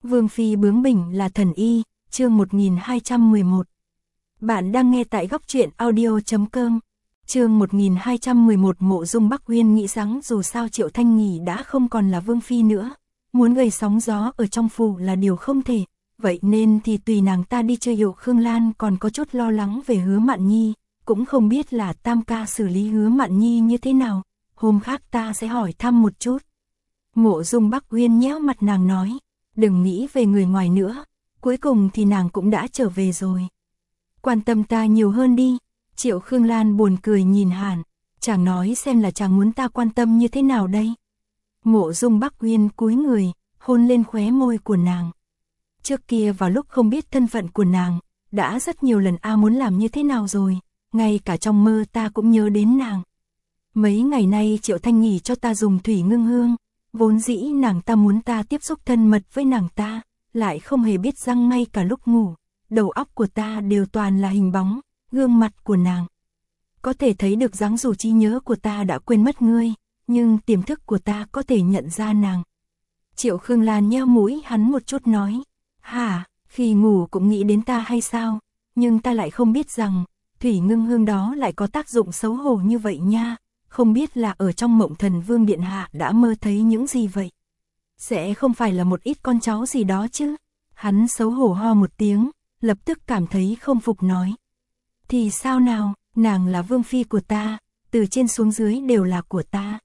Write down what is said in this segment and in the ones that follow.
Vương phi bướng bỉnh là thần y, chương 1211. Bạn đang nghe tại góc truyện audio.com. Chương 1211. Mộ Dung Bắc Uyên nghĩ rằng dù sao Triệu Thanh Nghỉ đã không còn là vương phi nữa, muốn gây sóng gió ở trong phủ là điều không thể, vậy nên thì tùy nàng ta đi chơi. Hiệu Khương Lan còn có chút lo lắng về Hứa Mạn Nhi, cũng không biết là Tam ca xử lý Hứa Mạn Nhi như thế nào, hôm khác ta sẽ hỏi thăm một chút. Mộ Dung Bắc Uyên nhéo mặt nàng nói, đừng nghĩ về người ngoài nữa, cuối cùng thì nàng cũng đã trở về rồi. Quan tâm ta nhiều hơn đi. Triệu Khương Lan buồn cười nhìn Hàn, chàng nói xem là chàng muốn ta quan tâm như thế nào đây. Mộ Dung Bắc Uyên cúi người, hôn lên khóe môi của nàng. Trước kia vào lúc không biết thân phận của nàng, đã rất nhiều lần muốn làm như thế nào rồi, ngay cả trong mơ ta cũng nhớ đến nàng. Mấy ngày nay Triệu Thanh Nghỉ cho ta dùng thủy ngưng hương, vốn dĩ nàng ta muốn ta tiếp xúc thân mật với nàng ta, lại không hề biết rằng ngay cả lúc ngủ, đầu óc của ta đều toàn là hình bóng, gương mặt của nàng. Có thể thấy được rằng dù trí nhớ của ta đã quên mất ngươi, nhưng tiềm thức của ta có thể nhận ra nàng. Triệu Khương Lan nheo mũi hắn một chút nói, hả, khi ngủ cũng nghĩ đến ta hay sao, nhưng ta lại không biết rằng, thủy ngưng hương đó lại có tác dụng xấu hổ như vậy nha. Không biết là ở trong mộng Thần Vương điện hạ đã mơ thấy những gì vậy? Sẽ không phải là một ít con cháu gì đó chứ? Hắn xấu hổ ho một tiếng, lập tức cảm thấy không phục nói. Thì sao nào, nàng là vương phi của ta, từ trên xuống dưới đều là của ta.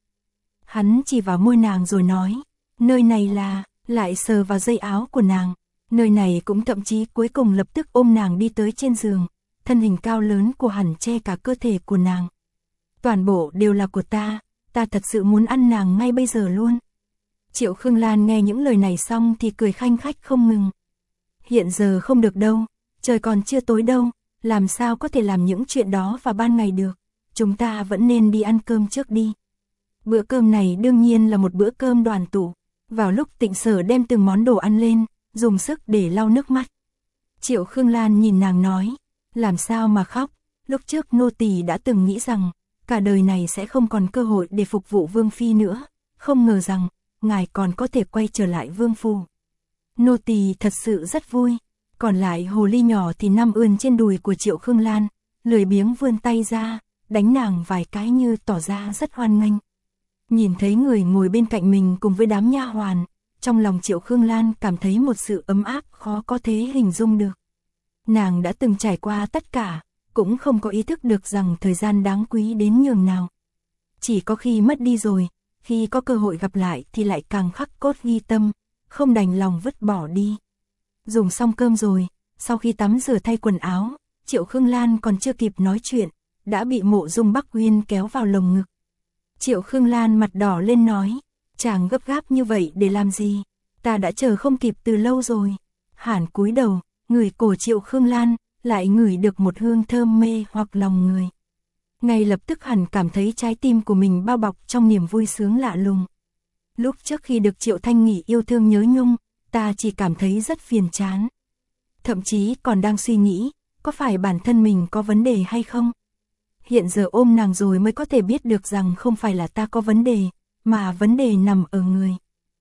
Hắn chỉ vào môi nàng rồi nói, nơi này là, lại sờ vào dây áo của nàng. Nơi này cũng thậm chí cuối cùng lập tức ôm nàng đi tới trên giường, thân hình cao lớn của hắn che cả cơ thể của nàng. Toàn bộ đều là của ta thật sự muốn ăn nàng ngay bây giờ luôn. Triệu Khương Lan nghe những lời này xong thì cười khanh khách không ngừng. Hiện giờ không được đâu, trời còn chưa tối đâu, làm sao có thể làm những chuyện đó vào ban ngày được, chúng ta vẫn nên đi ăn cơm trước đi. Bữa cơm này đương nhiên là một bữa cơm đoàn tụ, vào lúc Tịnh Sở đem từng món đồ ăn lên, dùng sức để lau nước mắt. Triệu Khương Lan nhìn nàng nói, làm sao mà khóc, lúc trước nô tỳ đã từng nghĩ rằng, cả đời này sẽ không còn cơ hội để phục vụ vương phi nữa, không ngờ rằng, ngài còn có thể quay trở lại vương phủ. Nô tỳ thật sự rất vui. Còn lại hồ ly nhỏ thì nằm ươn trên đùi của Triệu Khương Lan, lười biếng vươn tay ra, đánh nàng vài cái như tỏ ra rất hoan nghênh. Nhìn thấy người ngồi bên cạnh mình cùng với đám nha hoàn, trong lòng Triệu Khương Lan cảm thấy một sự ấm áp khó có thể hình dung được. Nàng đã từng trải qua tất cả, cũng không có ý thức được rằng thời gian đáng quý đến nhường nào. Chỉ có khi mất đi rồi, khi có cơ hội gặp lại thì lại càng khắc cốt ghi tâm, không đành lòng vứt bỏ đi. Dùng xong cơm rồi, sau khi tắm rửa thay quần áo, Triệu Khương Lan còn chưa kịp nói chuyện, đã bị Mộ Dung Bắc Uyên kéo vào lồng ngực. Triệu Khương Lan mặt đỏ lên nói, chàng gấp gáp như vậy để làm gì, ta đã chờ không kịp từ lâu rồi. Hàn cúi đầu, ngửi cổ Triệu Khương Lan, lại ngửi được một hương thơm mê hoặc lòng người. Ngay lập tức Hàn cảm thấy trái tim của mình bao bọc trong niềm vui sướng lạ lùng. Lúc trước khi được Triệu Thanh Nghỉ yêu thương nhớ nhung, ta chỉ cảm thấy rất phiền chán. Thậm chí còn đang suy nghĩ, có phải bản thân mình có vấn đề hay không? Hiện giờ ôm nàng rồi mới có thể biết được rằng không phải là ta có vấn đề, mà vấn đề nằm ở người.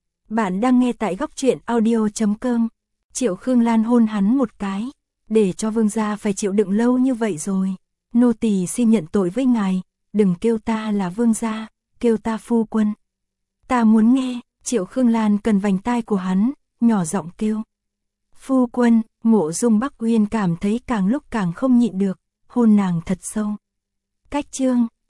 Bạn đang nghe tại góc truyện audio.com. Triệu Khương Lan hôn hắn một cái, để cho vương gia phải chịu đựng lâu như vậy rồi. Nô tỳ xin nhận tội với ngài, đừng kêu ta là vương gia, kêu ta phu quân. Ta muốn nghe. Triệu Khương Lan cần vành tai của hắn, nhỏ giọng kêu. Phu quân. Mộ Dung Bắc Uyên cảm thấy càng lúc càng không nhịn được, hôn nàng thật sâu. Cách chương